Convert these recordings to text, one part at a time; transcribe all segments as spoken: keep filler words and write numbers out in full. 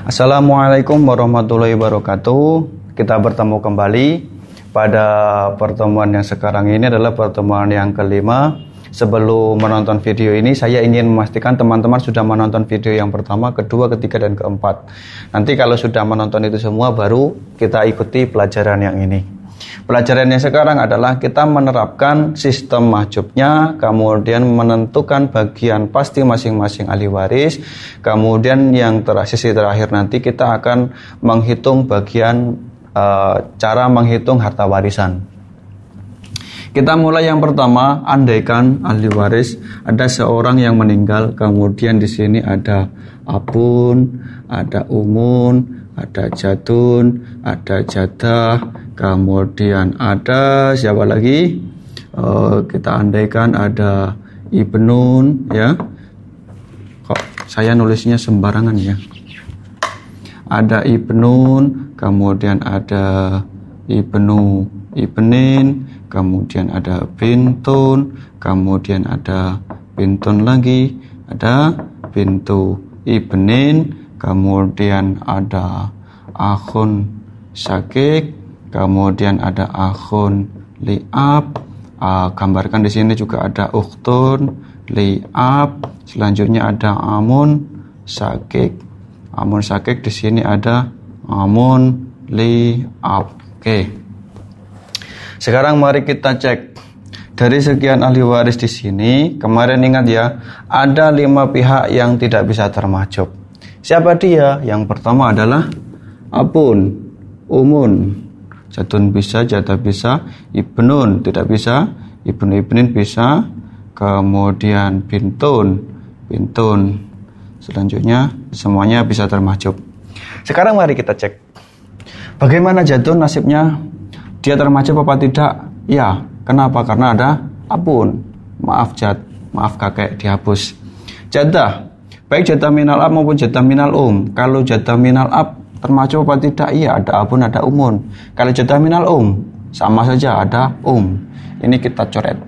Assalamualaikum warahmatullahi wabarakatuh. Kita bertemu kembali pada pertemuan yang sekarang ini adalah pertemuan yang kelima. Sebelum menonton video ini, saya ingin memastikan teman-teman sudah menonton video yang pertama, kedua, ketiga, dan keempat. Nanti kalau sudah menonton itu semua, baru kita ikuti pelajaran yang ini. Pelajaran yang sekarang adalah kita menerapkan sistem mahjubnya, kemudian menentukan bagian pasti masing-masing ahli waris, kemudian yang terakhir, sesi terakhir nanti kita akan menghitung bagian e, cara menghitung harta warisan. Kita mulai yang pertama, andaikan ahli waris ada seorang yang meninggal, kemudian di sini ada abun, ada umun, ada jadun, ada jadah, kemudian ada siapa lagi? Uh, kita andaikan ada ibnun, ya. Kok saya nulisnya sembarangan ya? Ada ibnun, kemudian ada ibnu, ibnin, kemudian ada bintun, kemudian ada bintun lagi, ada bintu ibnin, kemudian ada akhun syakik, kemudian ada akhun li'ab. Uh, gambarkan di sini juga ada ukhtun li'ab. Selanjutnya ada amun syakik. Amun syakik di sini ada amun li'ab. Oke. Sekarang mari kita cek. Dari sekian ahli waris di sini, kemarin ingat ya, ada lima pihak yang tidak bisa termahjub. Siapa dia? Yang pertama adalah abun, umun, jadun bisa, jadah bisa, ibnun tidak bisa, ibnu ibnin bisa, kemudian bintun, bintun. Selanjutnya semuanya bisa termahjub. Sekarang mari kita cek. Bagaimana jadun nasibnya? Dia termahjub apa tidak? Ya, kenapa? Karena ada abun. Maaf jad, maaf kakek, dihapus. Jadah, baik jadah minal ab maupun jadah minal um. Kalau jadah minal ab termahjub apa tidak? Iya, ada abun, ada umun. Kalau jadah minal um, sama saja, ada um. Ini kita coret.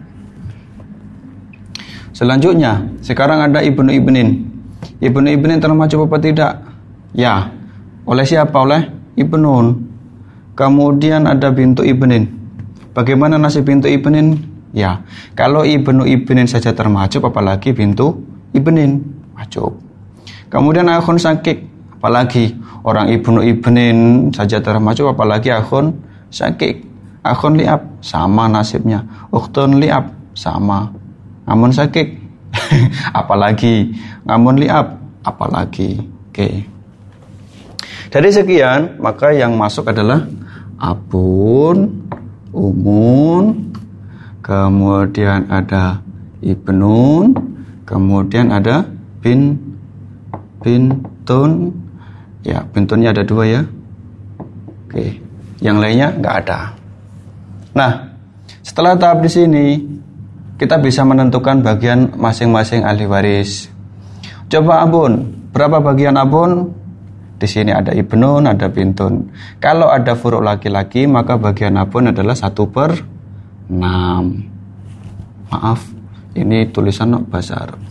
Selanjutnya, sekarang ada ibnu ibnin. Ibnu ibnin termahjub apa tidak? Ya. Oleh siapa? Oleh ibnun. Kemudian ada bintu ibnin. Bagaimana nasib bintu ibnin? Ya, kalau ibnu ibnin saja termahjub, apalagi bintu ibnin mahjub. Kemudian akhun syakik, apalagi orang ibnu ibnin saja termahjub, apalagi akhun syakik. Akhun li'ab sama nasibnya, ukhtun li'ab sama. Amun syakik apalagi, amun li'ab apalagi. Oke. Dari sekian, maka yang masuk adalah abun, umun, kemudian ada ibnun, kemudian ada bin, bintun. Ya, bintunnya ada dua ya. Oke, yang lainnya nggak ada. Nah, setelah tahap di sini, kita bisa menentukan bagian masing-masing ahli waris. Coba abun, berapa bagian abun? Di sini ada ibnun, ada bintun. Kalau ada furuk laki-laki, maka bagian abun adalah satu per enam. Maaf, ini tulisan bahasa Arab.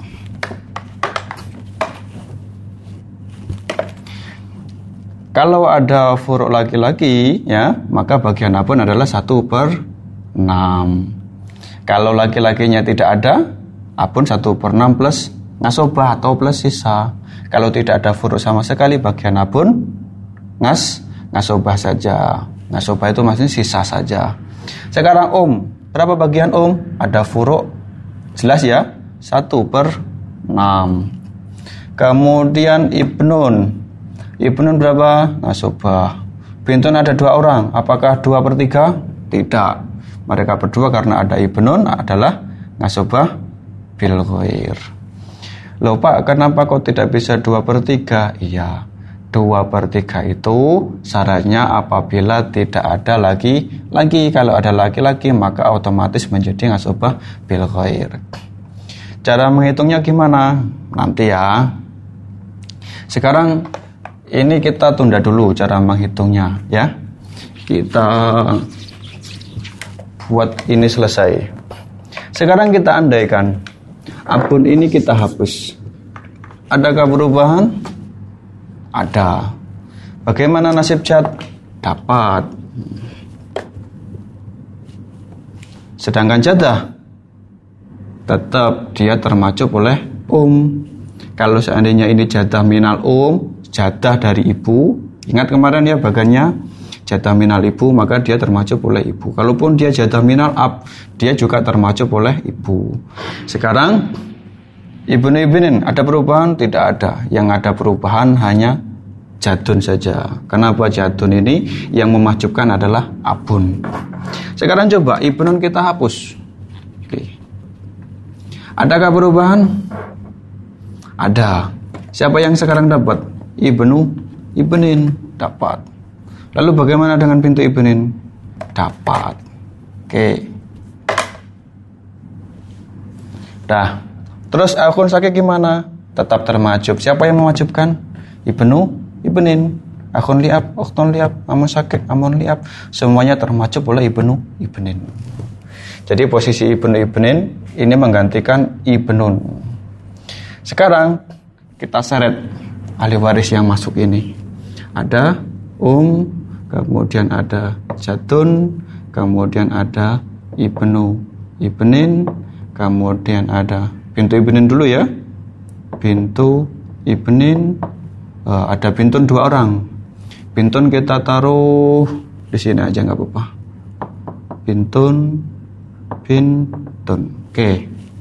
Kalau ada furuk laki-laki, ya, maka bagian abun adalah satu per enam. Kalau laki-lakinya tidak ada, abun satu per enam plus ngasobah atau plus sisa. Kalau tidak ada furuk sama sekali, bagian abun ngas ngasobah saja. Ngasobah itu maksudnya sisa saja. Sekarang um, berapa bagian um? Ada furuk, jelas ya, satu per enam. Kemudian ibnun, ibnun berapa? Ngasobah. Bintun ada dua orang, apakah dua per tiga? Tidak, mereka berdua karena ada ibnun adalah ngasobah bil ghair. Loh Pak, kenapa kok tidak bisa dua per tiga? Iya, dua per tiga itu syaratnya apabila tidak ada lagi lagi. Kalau ada laki-laki maka otomatis menjadi ngasobah bil ghair. Cara menghitungnya gimana? Nanti ya. Sekarang ini kita tunda dulu cara menghitungnya ya. Kita buat ini selesai. Sekarang kita andaikan abun ini kita hapus. Adakah perubahan? Ada. Bagaimana nasib jad? Dapat. Sedangkan jadah tetap dia termacup oleh um. Kalau seandainya ini jadah minal um, jadah dari ibu, ingat kemarin ya bagannya jadah minal ibu, maka dia termacup oleh ibu. Kalaupun dia jadah minal ab, dia juga termacup oleh ibu. Sekarang ibnu ibnin ada perubahan? Tidak ada. Yang ada perubahan hanya jadun saja. Kenapa jadun ini? Yang memacupkan adalah abun. Sekarang coba ibnun kita hapus. Oke. Adakah perubahan? Ada. Siapa yang sekarang dapat? Ibnu ibnin dapat. Lalu bagaimana dengan pintu ibnin? Dapat. Oke. Dah. Terus akun sakit gimana? Tetap termacup. Siapa yang memacupkan? Ibnu ibnin. Akun liab, ukhtun liab, amun sakit, amun liab. Semuanya termacup oleh ibnu ibnin. Jadi posisi ibnu ibnin ini menggantikan ibnun. Sekarang kita seret ahli waris yang masuk ini. Ada um, kemudian ada jadun, kemudian ada ibnu ibnin, kemudian ada pintu ibnin dulu ya. Pintu ibnin, uh, ada bintun dua orang. Bintun kita taruh di sini aja nggak apa-apa. Bintun, bintun. Oke. Okay.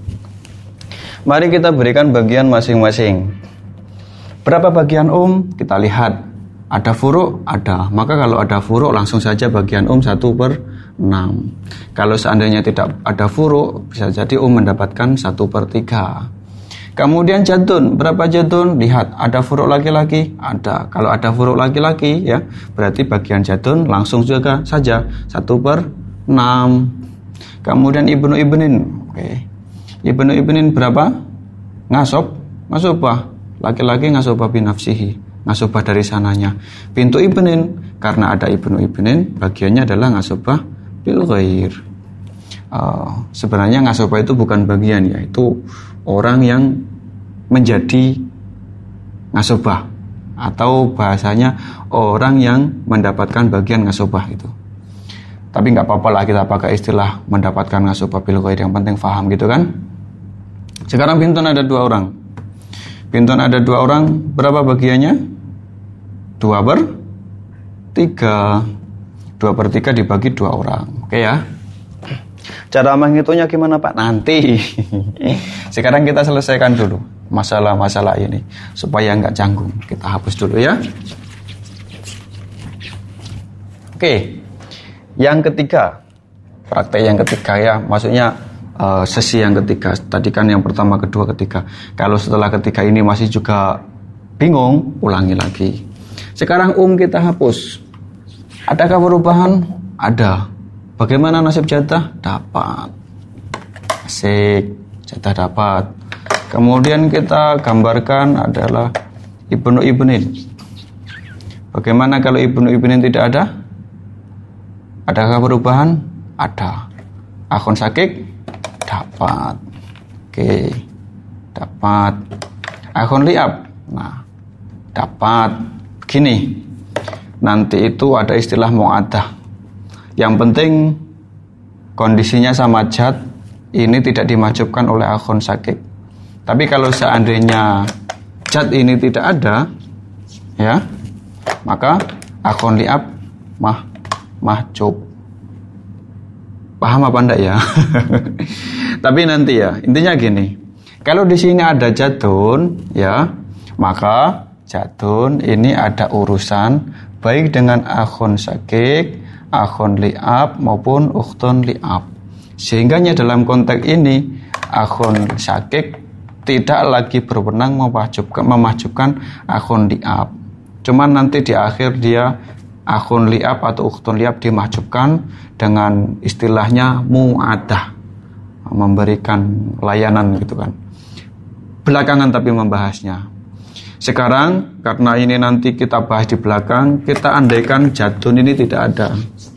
Mari kita berikan bagian masing-masing. Berapa bagian um? Kita lihat. Ada furuk? Ada. Maka kalau ada furuk langsung saja bagian um satu per enam. Kalau seandainya tidak ada furuk, bisa jadi um mendapatkan satu per tiga. Kemudian jadun. Berapa jadun? Lihat. Ada furuk laki-laki? Ada. Kalau ada furuk laki-laki, ya berarti bagian jadun langsung juga saja satu per enam. Kemudian ibnu ibnin. Oke. Okay. Ibnu ibnin berapa? Ngasob. Ngasobah. Laki-laki ngasobah binafsihi. Ngasobah dari sananya. Pintu ibnin. Karena ada ibnu ibnin, bagiannya adalah ngasobah bil ghair. Uh, sebenarnya ngasobah itu bukan bagian ya. Itu orang yang menjadi ngasobah. Atau bahasanya orang yang mendapatkan bagian ngasobah itu. Tapi nggak apa-apa lah kita pakai istilah mendapatkan ngasobah bil ghair. Yang penting faham gitu kan. Sekarang bintun ada dua orang. Bintun ada dua orang. Berapa bagiannya? Dua per tiga. Dua per tiga dibagi dua orang. Oke ya. Cara menghitungnya gimana Pak? Nanti. Sekarang kita selesaikan dulu masalah-masalah ini supaya nggak canggung. Kita hapus dulu ya. Oke. Yang ketiga, praktek yang ketiga ya, maksudnya uh, sesi yang ketiga. Tadi kan yang pertama, kedua, ketiga. Kalau setelah ketiga ini masih juga bingung, ulangi lagi. Sekarang um kita hapus. Adakah perubahan? Ada. Bagaimana nasib jatah? Dapat. Asik, jatah dapat. Kemudian kita gambarkan adalah ibnu ibnin. Bagaimana kalau ibnu ibnin tidak ada? Adakah perubahan? Ada. Akun sakik? Dapat. Oke. Dapat. Akun liab? Nah, dapat. Begini. Nanti itu ada istilah mu'adah. Yang penting kondisinya sama jad ini tidak dimacupkan oleh akun sakik. Tapi kalau seandainya jad ini tidak ada, ya, maka akun liab mah mahcub. Paham apa enggak ya? Tapi nanti ya, intinya gini. Kalau di sini ada jadun, ya, maka jadun ini ada urusan baik dengan akun sakik, akun liab maupun ukhtun liab. Sehingganya dalam konteks ini akun sakik tidak lagi berwenang memahjubkan, memahjubkan akun liab. Cuman nanti di akhir dia akun liab atau ukhtun liab dimahjubkan dengan istilahnya mu'adah, memberikan layanan gitu kan. Belakangan tapi membahasnya. Sekarang karena ini nanti kita bahas di belakang, kita andaikan jadun ini tidak ada.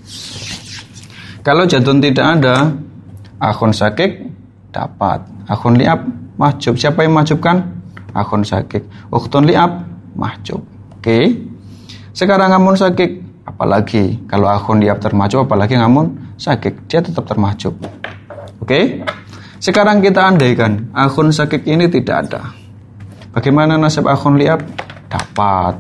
Kalau jadun tidak ada, akun sakik dapat, akun liab mahjub. Siapa yang mahjubkan? Akun sakik. Ukhtun liab mahjub. Oke. Sekarang ngamun sakit, apalagi kalau akhun liap termajuk, apalagi ngamun sakit, dia tetap termajuk. Oke? Sekarang kita andaikan akhun sakit ini tidak ada. Bagaimana nasib akhun liap? Dapat.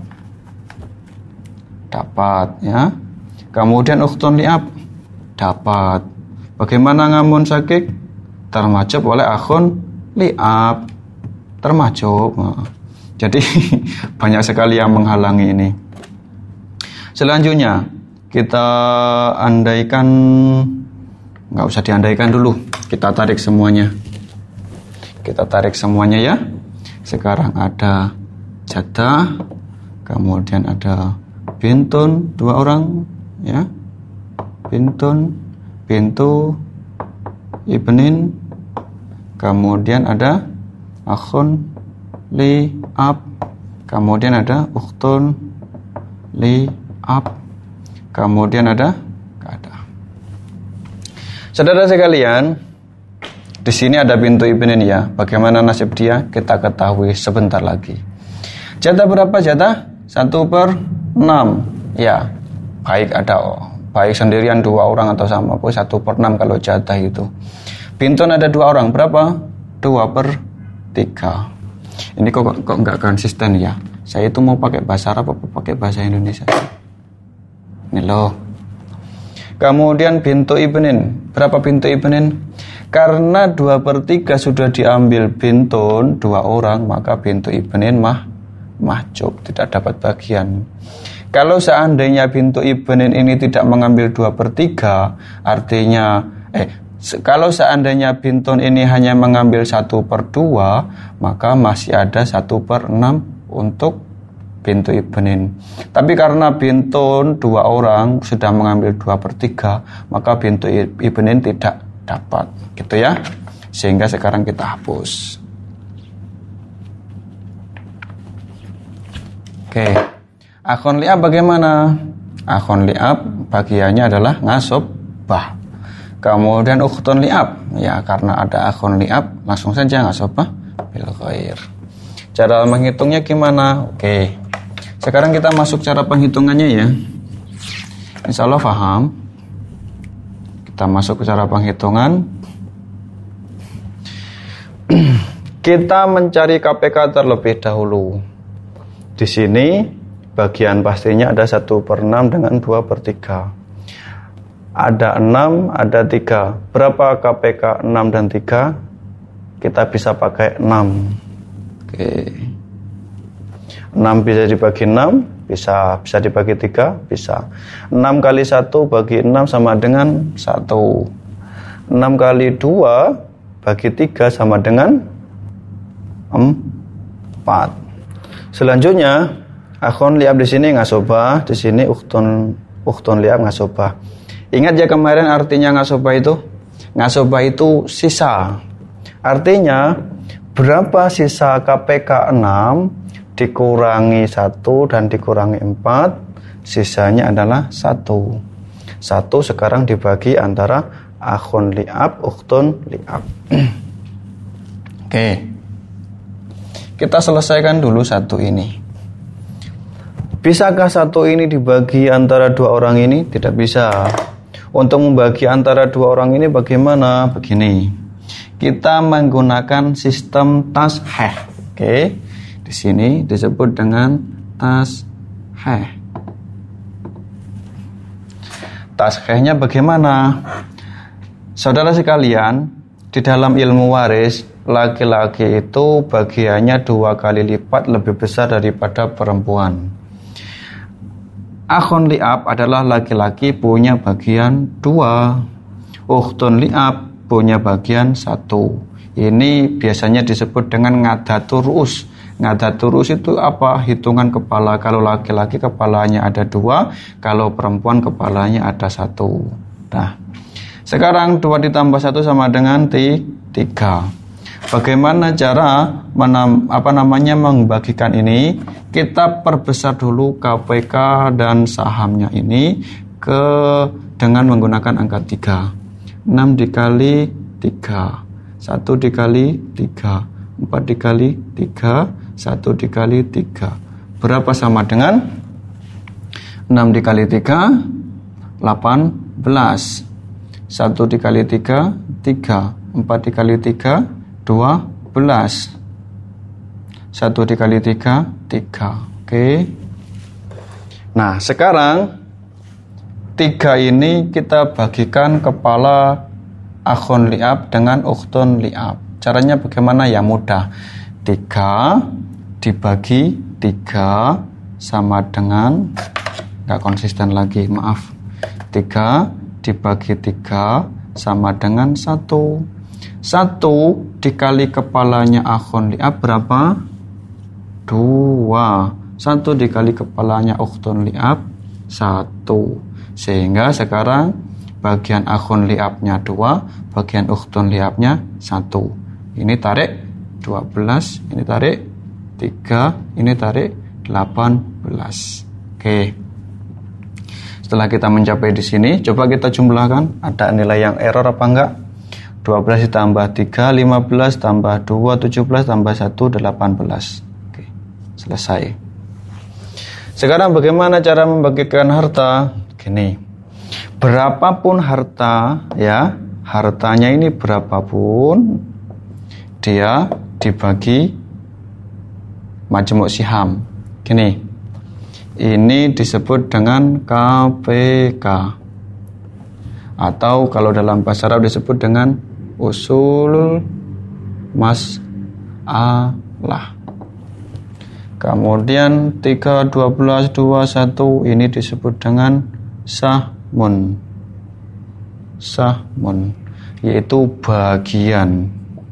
Dapat, ya. Kemudian ukhtun liap dapat. Bagaimana ngamun sakit? Termajuk oleh akhun liap. Termajuk. Nah, jadi banyak sekali yang menghalangi ini. Selanjutnya kita andaikan, nggak usah diandaikan dulu, kita tarik semuanya. Kita tarik semuanya ya. Sekarang ada jadah, kemudian ada bintun dua orang ya. Bintun, bintu, ibnin, kemudian ada akhun li ab, kemudian ada ukhtun li ab, kemudian ada kada. Saudara sekalian, di sini ada bintu ibnin ya. Bagaimana nasib dia? Kita ketahui sebentar lagi. Jatah berapa jatah? Satu per enam. Ya, baik ada oh, baik sendirian dua orang atau sama pun satu per enam kalau jatah itu. Bintun ada dua orang, berapa? Dua per tiga. Ini kok kok nggak konsisten ya? Saya itu mau pakai bahasa Arab apa pakai bahasa Indonesia? Ini loh. Kemudian bintu ibnin. Berapa bintu ibnin? Karena dua per tiga sudah diambil bintun dua orang, maka bintu ibnin mah mahjub, tidak dapat bagian. Kalau seandainya bintu ibnin ini tidak mengambil dua per tiga, artinya eh kalau seandainya bintun ini hanya mengambil satu per dua, maka masih ada satu per enam untuk bintu ibnin. Tapi karena bintun dua orang sudah mengambil dua per tiga, maka bintu ibnin tidak dapat, gitu ya. Sehingga sekarang kita hapus. Oke. Akhun li'ab bagaimana? Akhun li'ab bagiannya adalah ngasobah. Kemudian ukhtun li'ab, ya karena ada akhun li'ab langsung saja ngasobah bil ghair. Cara menghitungnya gimana? Oke. Sekarang kita masuk cara penghitungannya ya. Insya Allah paham. Kita masuk ke cara penghitungan. Kita mencari K P K terlebih dahulu. Di sini bagian pastinya ada satu per enam dengan dua per tiga. Ada enam, ada tiga. Berapa K P K enam dan tiga? Kita bisa pakai enam. Oke. enam bisa dibagi enam, bisa bisa dibagi tiga, bisa. enam kali satu bagi enam sama dengan satu. enam kali dua bagi tiga sama dengan empat. Selanjutnya, akhun li'ab di sini ngasobah, di sini ukhtun ukhtun li'ab ngasobah. Ingat ya kemarin artinya ngasobah itu? Ngasobah itu sisa. Artinya berapa sisa K P K enam dikurangi satu dan dikurangi empat, sisanya adalah satu. satu sekarang dibagi antara akhun li'ab, ukhtun li'ab. Oke. Kita selesaikan dulu satu ini. Bisakah satu ini dibagi antara dua orang ini? Tidak bisa. Untuk membagi antara dua orang ini bagaimana? Begini. Kita menggunakan sistem tasheh. Oke. Di sini disebut dengan tasheh. Tashehnya bagaimana? Saudara sekalian, di dalam ilmu waris, laki-laki itu bagiannya dua kali lipat lebih besar daripada perempuan. Akhun li'ab adalah laki-laki punya bagian dua. Ukhtun li'ab punya bagian satu. Ini biasanya disebut dengan ngadatur ru'us. Ngadatur ru'us itu apa? Hitungan kepala. Kalau laki-laki kepalanya ada dua, kalau perempuan kepalanya ada satu. Nah, sekarang dua ditambah satu sama dengan tiga. Bagaimana cara menam, apa namanya membagikan ini? Kita perbesar dulu K P K dan sahamnya ini ke dengan menggunakan angka tiga. enam dikali tiga, satu dikali tiga, empat dikali tiga, satu dikali tiga. Berapa sama dengan? enam dikali tiga, delapan belas. satu dikali tiga, tiga. empat dikali tiga, dua belas. satu dikali tiga, tiga. Oke. Nah, sekarang tiga ini kita bagikan kepala akhun li'ab dengan ukhtun li'ab. Caranya bagaimana? Ya mudah. tiga dibagi tiga sama dengan, nggak konsisten lagi, maaf. tiga dibagi tiga sama dengan satu. satu dikali kepalanya akhun li'ab berapa? dua. satu dikali kepalanya ukhtun li'ab satu. Sehingga sekarang bagian akhun li'abnya dua, bagian ukhtun li'abnya satu. Ini tarik dua belas, ini tarik tiga, ini tarik delapan belas. Oke. Setelah kita mencapai di sini, coba kita jumlahkan. Ada nilai yang error apa enggak? dua belas ditambah tiga, lima belas, tambah dua, tujuh belas, tambah satu, delapan belas. Oke. Selesai. Sekarang bagaimana cara membagikan harta? Gini. Berapapun harta, ya, hartanya ini berapapun, dia dibagi majmuk siham. Gini. Ini disebut dengan K P K. Atau kalau dalam bahasa Arab disebut dengan usul mas'alah. Kemudian tiga, dua belas, dua, satu ini disebut dengan sahmun. Sahmun yaitu bagian.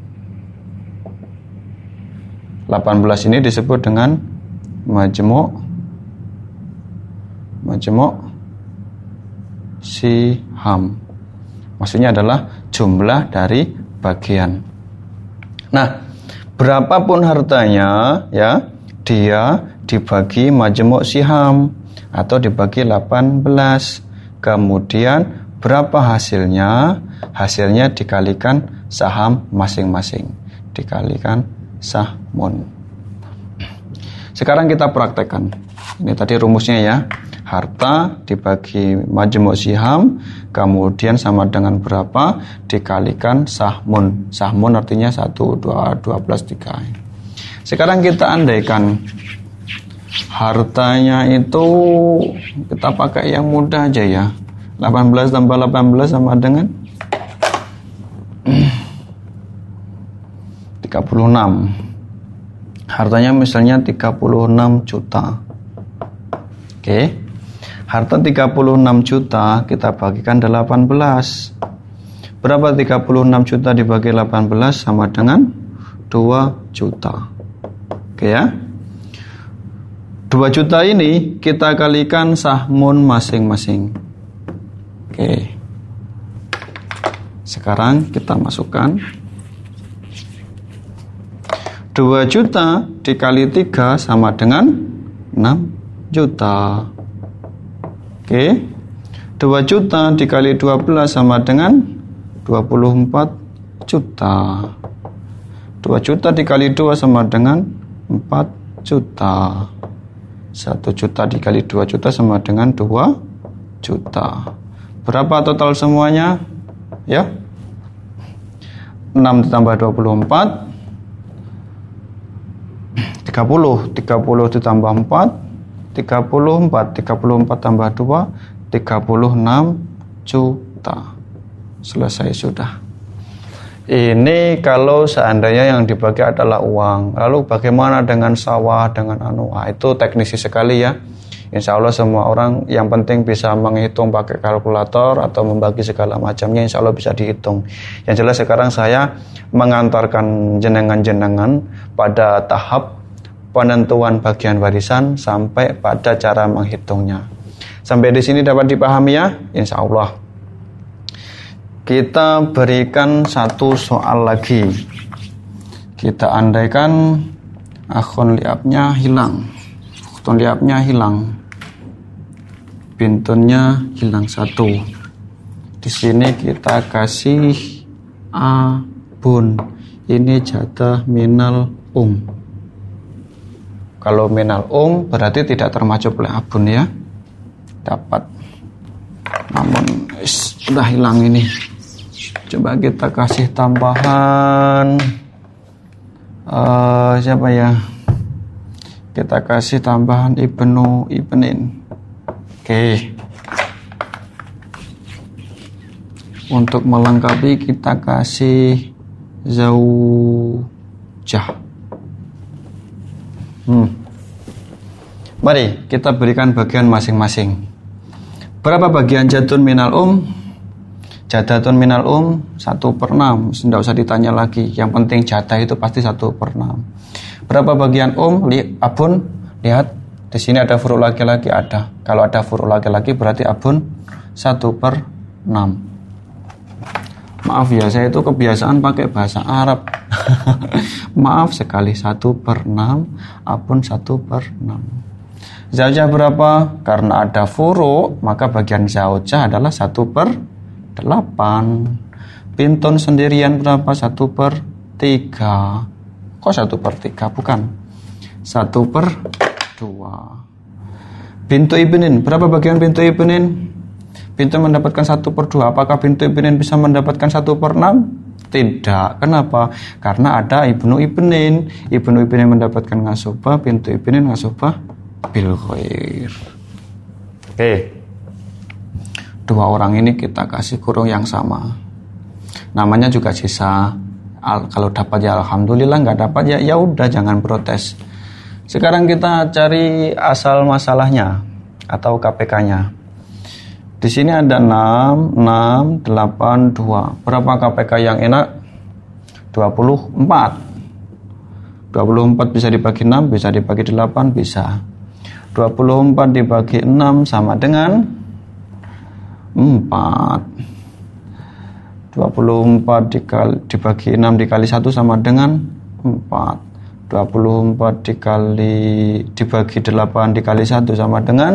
delapan belas ini disebut dengan majmuk majmuk siham. Maksudnya adalah jumlah dari bagian. Nah, berapapun hartanya, ya, dia dibagi majmuk siham atau dibagi delapan belas. Kemudian berapa hasilnya? Hasilnya dikalikan saham masing-masing. Dikalikan sahmun. Sekarang kita praktekkan. Ini tadi rumusnya ya. Harta dibagi majmuk siham, kemudian sama dengan berapa dikalikan sahmun. Sahmun artinya satu, dua, dua belas, tiga. Sekarang kita andaikan hartanya itu kita pakai yang mudah aja ya. delapan belas tambah delapan belas sama dengan tiga puluh enam. Hartanya misalnya tiga puluh enam juta. Oke. Harta tiga puluh enam juta kita bagikan delapan belas. Berapa tiga puluh enam juta dibagi delapan belas? Sama dengan dua juta. Oke ya. dua juta ini kita kalikan sahmun masing-masing. Oke. Sekarang kita masukkan dua juta dikali tiga sama dengan enam juta. Oke. dua juta dikali dua belas sama dengan dua puluh empat juta. dua juta dikali dua sama dengan empat juta. satu juta dikali dua juta sama dengan dua juta. Berapa total semuanya? Ya. enam ditambah dua puluh empat, tiga puluh. tiga puluh ditambah empat, tiga puluh empat. tiga puluh empat tambah dua, tiga puluh enam juta. Selesai sudah. Ini kalau seandainya yang dibagi adalah uang. Lalu bagaimana dengan sawah, dengan anu? Ah, itu teknisi sekali ya. Insya Allah semua orang yang penting bisa menghitung pakai kalkulator atau membagi segala macamnya, insya Allah bisa dihitung. Yang jelas sekarang saya mengantarkan jenengan-jenengan pada tahap penentuan bagian warisan sampai pada cara menghitungnya. Sampai di sini dapat dipahami ya? Insya Allah. Kita berikan satu soal lagi. Kita andaikan akhun li'abnya hilang. Akhun li'abnya hilang. Bintunnya hilang satu. Di sini kita kasih abun. Ini jatah minal um. Kalau minal um berarti tidak termasuk oleh abun ya. dapat. Namun sudah hilang ini. Coba kita kasih tambahan uh, siapa ya? Kita kasih tambahan Ibnu Ibnin. Oke. Untuk melengkapi kita kasih zaujah. Hmm. Mari kita berikan bagian masing-masing. Berapa bagian jadun minal um? Jadatun minal um satu per enam. Tidak usah ditanya lagi. Yang penting jadah itu pasti satu per enam. Berapa bagian um? Li, abun. Lihat di sini ada huruf laki-laki ada. Kalau ada huruf laki-laki berarti abun satu per enam. Maaf ya, saya itu kebiasaan pakai bahasa Arab. Maaf sekali, satu per enam, abun satu per enam. Zaujah berapa? Karena ada furu, maka bagian zaujah adalah satu per delapan. Bintun sendirian berapa? satu per tiga. Kok satu per tiga? Bukan. satu per dua. Bintu ibnin, berapa bagian bintu ibnin? Bintu mendapatkan satu per dua. Apakah bintu ibnin bisa mendapatkan satu per enam? Tidak. Kenapa? Karena ada ibnu ibnin. Ibnu ibnin mendapatkan ngasobah, bintu ibnin ngasobah bil khair. Oke. Dua orang ini kita kasih kurung yang sama. Namanya juga sisa. Al, kalau dapat ya alhamdulillah, nggak dapat ya ya udah, jangan protes. Sekarang kita cari asal masalahnya atau K P K-nya. Di sini ada enam, enam, delapan, dua. Berapa K P K yang enak? dua puluh empat. dua puluh empat bisa dibagi enam, bisa dibagi delapan, bisa. dua puluh empat dibagi enam sama dengan empat. dua puluh empat dikali, dibagi enam dikali satu sama dengan empat. dua puluh empat dikali dibagi delapan dikali satu sama dengan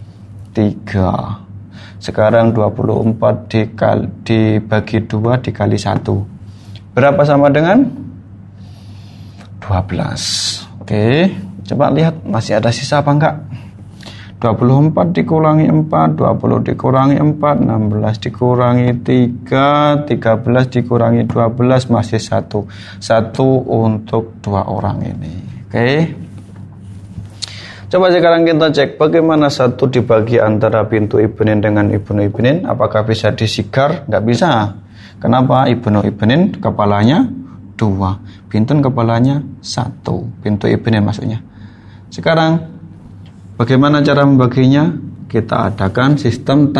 tiga. Sekarang dua puluh empat dikali, dibagi dua dikali satu. Berapa sama dengan? dua belas. Oke, coba lihat masih ada sisa apa enggak? dua puluh empat dikurangi empat, dua puluh dikurangi empat, enam belas dikurangi tiga, tiga belas dikurangi dua belas, masih satu. Satu untuk dua orang ini. Oke. Coba sekarang kita cek bagaimana satu dibagi antara bintu ibnin dengan ibnu ibnin. Apakah bisa disikar? Nggak bisa. Kenapa? Ibnu ibnin kepalanya dua, bintun kepalanya satu. Bintu ibnin maksudnya. Sekarang bagaimana cara membaginya? Kita adakan sistem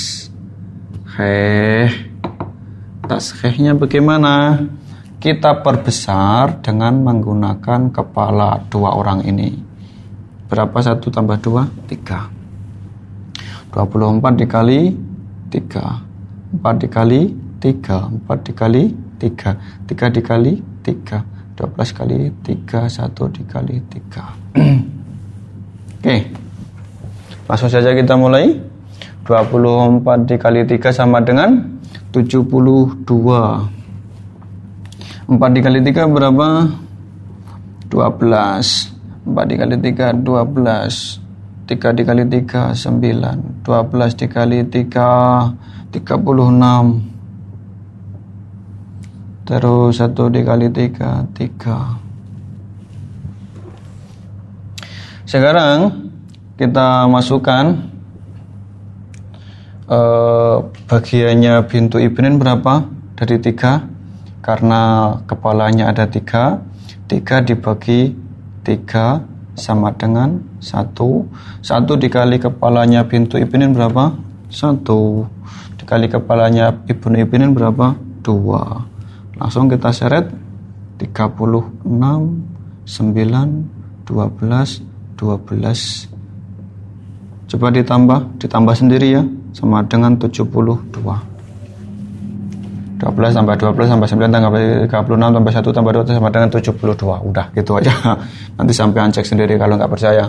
tasheh. Tashehnya bagaimana? Kita perbesar dengan menggunakan kepala dua orang ini. Berapa satu tambah dua? Tiga. dua puluh empat dikali tiga. Empat dikali tiga. Empat dikali tiga. Tiga dikali tiga. Dua belas kali tiga. Satu dikali tiga. Oke. Langsung saja kita mulai. dua puluh empat dikali tiga sama dengan tujuh puluh dua. empat dikali tiga berapa? dua belas. empat dikali tiga, dua belas. tiga dikali tiga, sembilan. dua belas dikali tiga, tiga puluh enam. Terus satu dikali tiga, tiga. Sekarang kita masukkan eh, bagiannya bintu ibnin berapa? Dari tiga. Karena kepalanya ada tiga. tiga dibagi tiga sama dengan satu. satu dikali kepalanya bintu ibnin berapa? satu. Dikali kepalanya ibnu ibnin berapa? dua. Langsung kita seret. tiga puluh enam, sembilan, dua belas, dua belas. Coba ditambah, ditambah sendiri ya. Sama dengan tujuh puluh dua. dua belas tambah dua belas tambah sembilan tambah tiga puluh enam tambah satu tambah dua sama dengan tujuh puluh dua. Udah gitu aja. Nanti sampean cek sendiri kalau nggak percaya.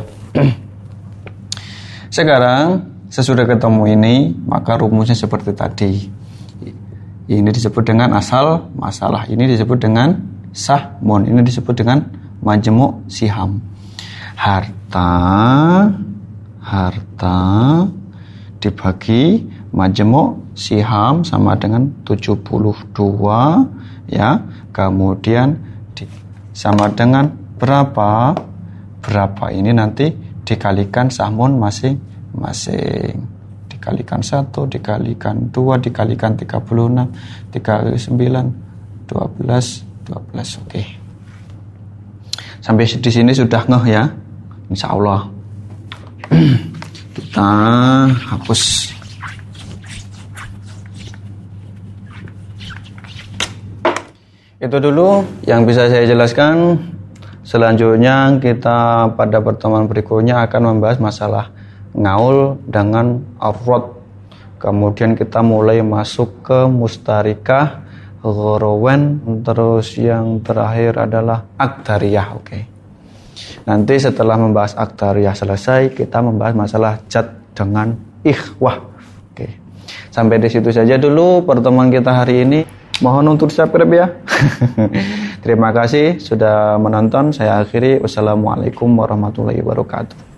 Sekarang sesudah ketemu ini, maka rumusnya seperti tadi. Ini disebut dengan asal masalah. Ini disebut dengan sahmun. Ini disebut dengan majmu' siham. Harta harta dibagi majemuk siham sama dengan tujuh puluh dua ya. Kemudian di, sama dengan berapa? Berapa ini nanti dikalikan sahmun masing-masing. Dikalikan satu, dikalikan dua, dikalikan tiga puluh enam, tiga kali sembilan, dua belas, dua belas. Oke. Sampai di sini sudah ngeh ya. Insya Allah. Kita hapus. Itu dulu yang bisa saya jelaskan. Selanjutnya kita pada pertemuan berikutnya akan membahas masalah ngaul dengan arrod. Kemudian kita mulai masuk ke mustarikah, ghorowen, terus yang terakhir adalah akdariyah. Oke. Okay. Nanti setelah membahas akdariyah selesai, kita membahas masalah jad dengan ikhwah. Oke. Okay. Sampai di situ saja dulu pertemuan kita hari ini. Mohon untuk subscribe ya. Terima kasih sudah menonton. Saya akhiri. Wassalamualaikum warahmatullahi wabarakatuh.